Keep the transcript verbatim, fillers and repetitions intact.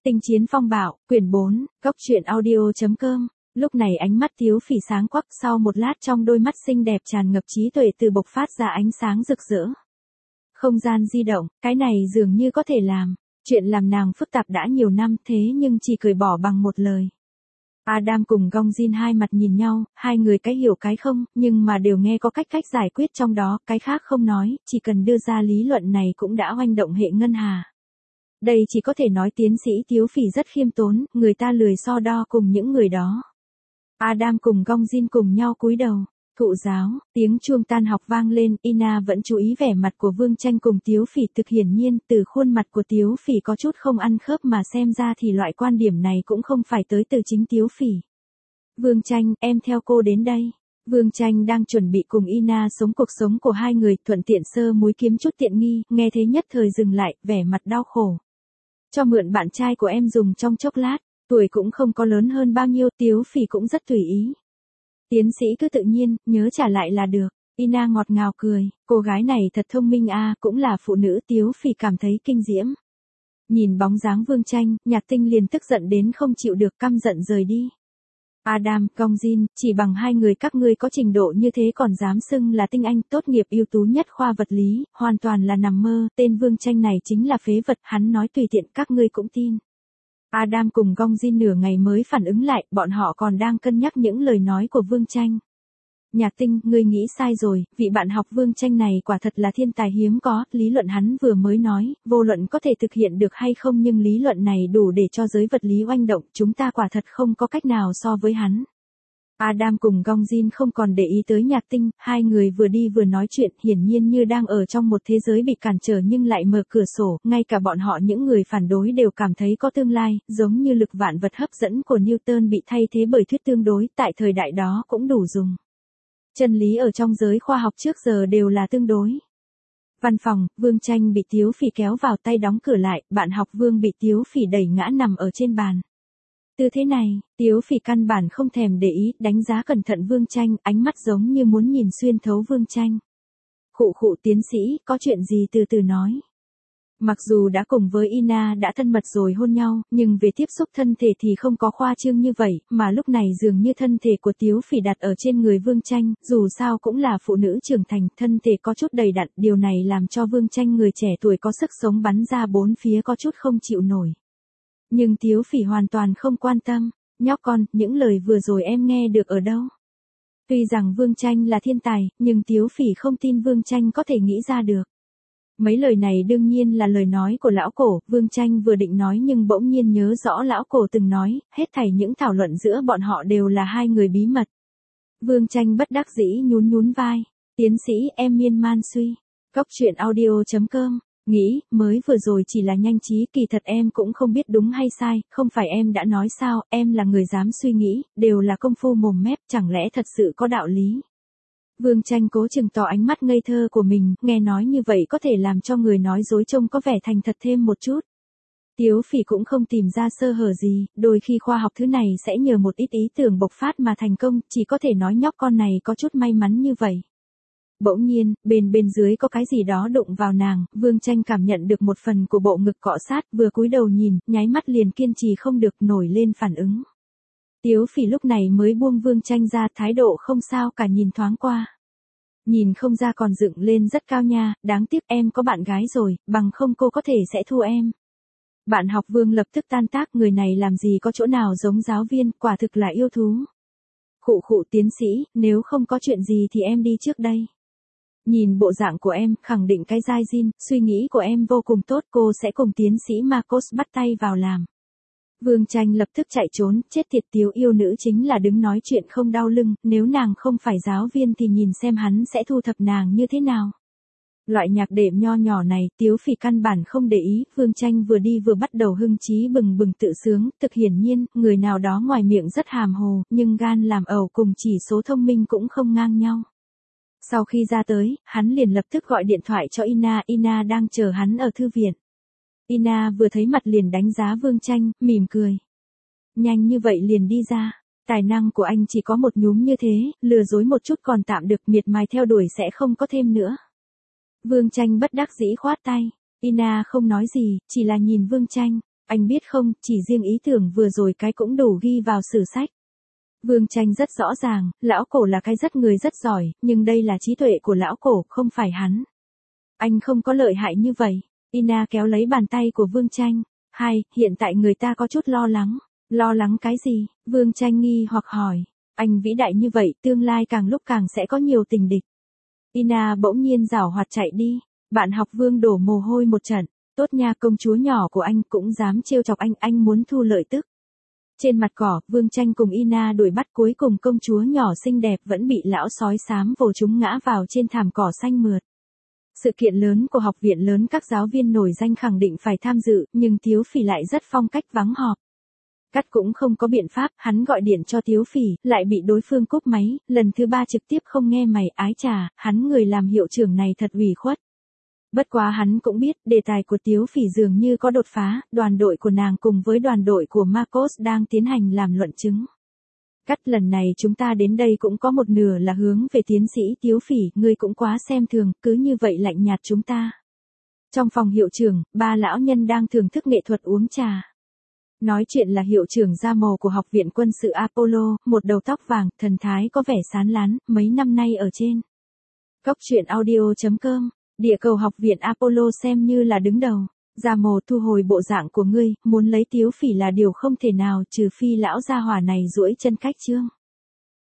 Tinh chiến phong bạo, quyển bốn, góc truyện audio chấm com. Lúc này ánh mắt Tiếu Phỉ sáng quắc, sau một lát trong đôi mắt xinh đẹp tràn ngập trí tuệ từ bộc phát ra ánh sáng rực rỡ. Không gian di động, cái này dường như có thể làm. Chuyện làm nàng phức tạp đã nhiều năm thế nhưng chỉ cười bỏ bằng một lời. Adam cùng Gong Jin hai mặt nhìn nhau, hai người cái hiểu cái không, nhưng mà đều nghe có cách cách giải quyết trong đó, cái khác không nói, chỉ cần đưa ra lý luận này cũng đã oanh động hệ ngân hà. Đây chỉ có thể nói tiến sĩ Tiếu Phỉ rất khiêm tốn, người ta lười so đo cùng những người đó. Adam cùng Gong Jin cùng nhau cúi đầu. Thụ giáo, tiếng chuông tan học vang lên, Ina vẫn chú ý vẻ mặt của Vương Tranh cùng Tiếu Phỉ, thực hiển nhiên từ khuôn mặt của Tiếu Phỉ có chút không ăn khớp mà xem ra thì loại quan điểm này cũng không phải tới từ chính Tiếu Phỉ. Vương Tranh, em theo cô đến đây. Vương Tranh đang chuẩn bị cùng Ina sống cuộc sống của hai người, thuận tiện sơ múi kiếm chút tiện nghi, nghe thế nhất thời dừng lại, vẻ mặt đau khổ. Cho mượn bạn trai của em dùng trong chốc lát, tuổi cũng không có lớn hơn bao nhiêu, Tiếu Phỉ cũng rất tùy ý. Tiến sĩ cứ tự nhiên, nhớ trả lại là được. Ina ngọt ngào cười, cô gái này thật thông minh a, à, cũng là phụ nữ. Tiếu Phỉ cảm thấy kinh diễm. Nhìn bóng dáng Vương Tranh, Nhạc Tinh liền tức giận đến không chịu được, căm giận rời đi. Adam, Gong Jin, chỉ bằng hai người các ngươi có trình độ như thế còn dám xưng là tinh anh, tốt nghiệp ưu tú nhất khoa vật lý, hoàn toàn là nằm mơ, tên Vương Tranh này chính là phế vật, hắn nói tùy tiện các ngươi cũng tin. Adam cùng Gong Jin nửa ngày mới phản ứng lại, bọn họ còn đang cân nhắc những lời nói của Vương Tranh. Nhạc Tinh, ngươi nghĩ sai rồi, vị bạn học Vương Tranh này quả thật là thiên tài hiếm có, lý luận hắn vừa mới nói, vô luận có thể thực hiện được hay không nhưng lý luận này đủ để cho giới vật lý oanh động, chúng ta quả thật không có cách nào so với hắn. Adam cùng Gong Jin không còn để ý tới Nhạc Tinh, hai người vừa đi vừa nói chuyện, hiển nhiên như đang ở trong một thế giới bị cản trở nhưng lại mở cửa sổ, ngay cả bọn họ những người phản đối đều cảm thấy có tương lai, giống như lực vạn vật hấp dẫn của Newton bị thay thế bởi thuyết tương đối, tại thời đại đó cũng đủ dùng. Chân lý ở trong giới khoa học trước giờ đều là tương đối. Văn phòng, Vương Tranh bị Tiếu Phỉ kéo vào, tay đóng cửa lại, bạn học Vương bị Tiếu Phỉ đẩy ngã nằm ở trên bàn. Tư thế này, Tiếu Phỉ căn bản không thèm để ý, đánh giá cẩn thận Vương Tranh, ánh mắt giống như muốn nhìn xuyên thấu Vương Tranh. Khụ khụ, tiến sĩ, có chuyện gì từ từ nói. Mặc dù đã cùng với Ina đã thân mật rồi hôn nhau, nhưng về tiếp xúc thân thể thì không có khoa trương như vậy, mà lúc này dường như thân thể của Tiếu Phỉ đặt ở trên người Vương Tranh, dù sao cũng là phụ nữ trưởng thành, thân thể có chút đầy đặn, điều này làm cho Vương Tranh người trẻ tuổi có sức sống bắn ra bốn phía có chút không chịu nổi. Nhưng Tiếu Phỉ hoàn toàn không quan tâm, nhóc con, những lời vừa rồi em nghe được ở đâu? Tuy rằng Vương Tranh là thiên tài, nhưng Tiếu Phỉ không tin Vương Tranh có thể nghĩ ra được. Mấy lời này đương nhiên là lời nói của lão cổ, Vương Tranh vừa định nói nhưng bỗng nhiên nhớ rõ lão cổ từng nói, hết thảy những thảo luận giữa bọn họ đều là hai người bí mật. Vương Tranh bất đắc dĩ nhún nhún vai, tiến sĩ em miên man suy, góc truyện audio chấm com. Nghĩ, mới vừa rồi chỉ là nhanh trí, kỳ thật em cũng không biết đúng hay sai, không phải em đã nói sao, em là người dám suy nghĩ, đều là công phu mồm mép, chẳng lẽ thật sự có đạo lý. Vương Tranh cố chừng tỏ ánh mắt ngây thơ của mình, nghe nói như vậy có thể làm cho người nói dối trông có vẻ thành thật thêm một chút. Tiếu Phỉ cũng không tìm ra sơ hở gì, đôi khi khoa học thứ này sẽ nhờ một ít ý tưởng bộc phát mà thành công, chỉ có thể nói nhóc con này có chút may mắn như vậy. Bỗng nhiên, bên bên dưới có cái gì đó đụng vào nàng, Vương Tranh cảm nhận được một phần của bộ ngực cọ sát, vừa cúi đầu nhìn, nháy mắt liền kiên trì không được, nổi lên phản ứng. Tiếu Phỉ lúc này mới buông Vương Tranh ra, thái độ không sao cả, nhìn thoáng qua. Nhìn không ra còn dựng lên rất cao nha, đáng tiếc em có bạn gái rồi, bằng không cô có thể sẽ thua em. Bạn học Vương lập tức tan tác, người này làm gì có chỗ nào giống giáo viên, quả thực là yêu thú. Khụ khụ, tiến sĩ, nếu không có chuyện gì thì em đi trước đây. Nhìn bộ dạng của em, khẳng định cái dai Jin, suy nghĩ của em vô cùng tốt, cô sẽ cùng tiến sĩ Marcos bắt tay vào làm. Vương Tranh lập tức chạy trốn, chết tiệt, Tiếu yêu nữ chính là đứng nói chuyện không đau lưng, nếu nàng không phải giáo viên thì nhìn xem hắn sẽ thu thập nàng như thế nào. Loại nhạc đệm nho nhỏ này, Tiếu Phỉ căn bản không để ý, Vương Tranh vừa đi vừa bắt đầu hưng trí bừng bừng tự sướng, thực hiển nhiên, người nào đó ngoài miệng rất hàm hồ, nhưng gan làm ẩu cùng chỉ số thông minh cũng không ngang nhau. Sau khi ra tới, hắn liền lập tức gọi điện thoại cho Ina, Ina đang chờ hắn ở thư viện. Ina vừa thấy mặt liền đánh giá Vương Tranh, mỉm cười. Nhanh như vậy liền đi ra, tài năng của anh chỉ có một nhúm như thế, lừa dối một chút còn tạm được, miệt mài theo đuổi sẽ không có thêm nữa. Vương Tranh bất đắc dĩ khoát tay, Ina không nói gì, chỉ là nhìn Vương Tranh. Anh biết không, chỉ riêng ý tưởng vừa rồi cái cũng đủ ghi vào sử sách. Vương Tranh rất rõ ràng, lão cổ là cái rất người rất giỏi, nhưng đây là trí tuệ của lão cổ, không phải hắn. Anh không có lợi hại như vậy. Ina kéo lấy bàn tay của Vương Tranh. Hai, hiện tại người ta có chút lo lắng. Lo lắng cái gì? Vương Tranh nghi hoặc hỏi. Anh vĩ đại như vậy, tương lai càng lúc càng sẽ có nhiều tình địch. Ina bỗng nhiên giảo hoạt chạy đi. Bạn học Vương đổ mồ hôi một trận. Tốt nha, công chúa nhỏ của anh cũng dám trêu chọc anh, anh muốn thu lợi tức. Trên mặt cỏ, Vương Tranh cùng Ina đuổi bắt, cuối cùng công chúa nhỏ xinh đẹp vẫn bị lão sói xám vồ chúng ngã vào trên thảm cỏ xanh mượt. Sự kiện lớn của học viện lớn, các giáo viên nổi danh khẳng định phải tham dự, nhưng Tiếu Phỉ lại rất phong cách vắng họp. Cắt cũng không có biện pháp, hắn gọi điện cho Tiếu Phỉ, lại bị đối phương cúp máy, lần thứ ba trực tiếp không nghe mày, ái chà, hắn người làm hiệu trưởng này thật ủy khuất. Bất quá hắn cũng biết, đề tài của Tiếu Phỉ dường như có đột phá, đoàn đội của nàng cùng với đoàn đội của Marcos đang tiến hành làm luận chứng. Cắt, lần này chúng ta đến đây cũng có một nửa là hướng về tiến sĩ Tiếu Phỉ, ngươi cũng quá xem thường, cứ như vậy lạnh nhạt chúng ta. Trong phòng hiệu trưởng, ba lão nhân đang thưởng thức nghệ thuật uống trà. Nói chuyện là hiệu trưởng da màu của học viện quân sự Apollo, một đầu tóc vàng, thần thái có vẻ sán lán, mấy năm nay ở trên Cóc truyện audio chấm com, địa cầu học viện Apollo xem như là đứng đầu. Da mồ, thu hồi bộ dạng của ngươi, muốn lấy Tiếu Phỉ là điều không thể nào, trừ phi lão gia hỏa này duỗi chân cách chương.